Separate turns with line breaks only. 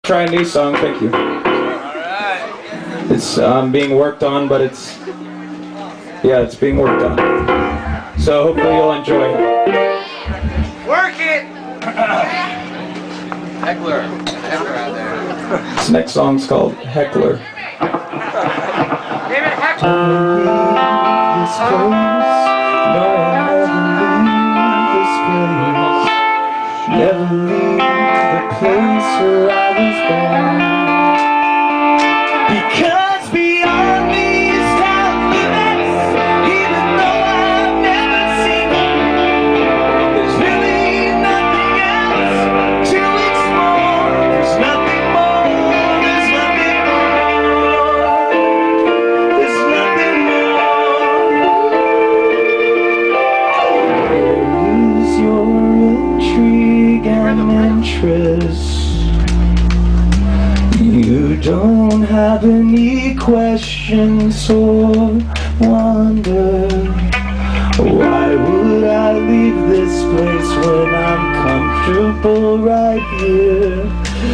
Try a new song, thank you. It's being worked on, but it's being worked on. So hopefully you'll enjoy it.
Work it! Heckler out there.
This next song's called Heckler.
David Heckler!
This place, no, never leave the place where I was born. Because beyond these town limits, even though I've never seen it, there's really nothing else to explore. There's nothing more, there's nothing more, there's nothing more. Lose your intrigue and interest. You don't have any questions or wonder. Why would I leave this place when I'm comfortable right here?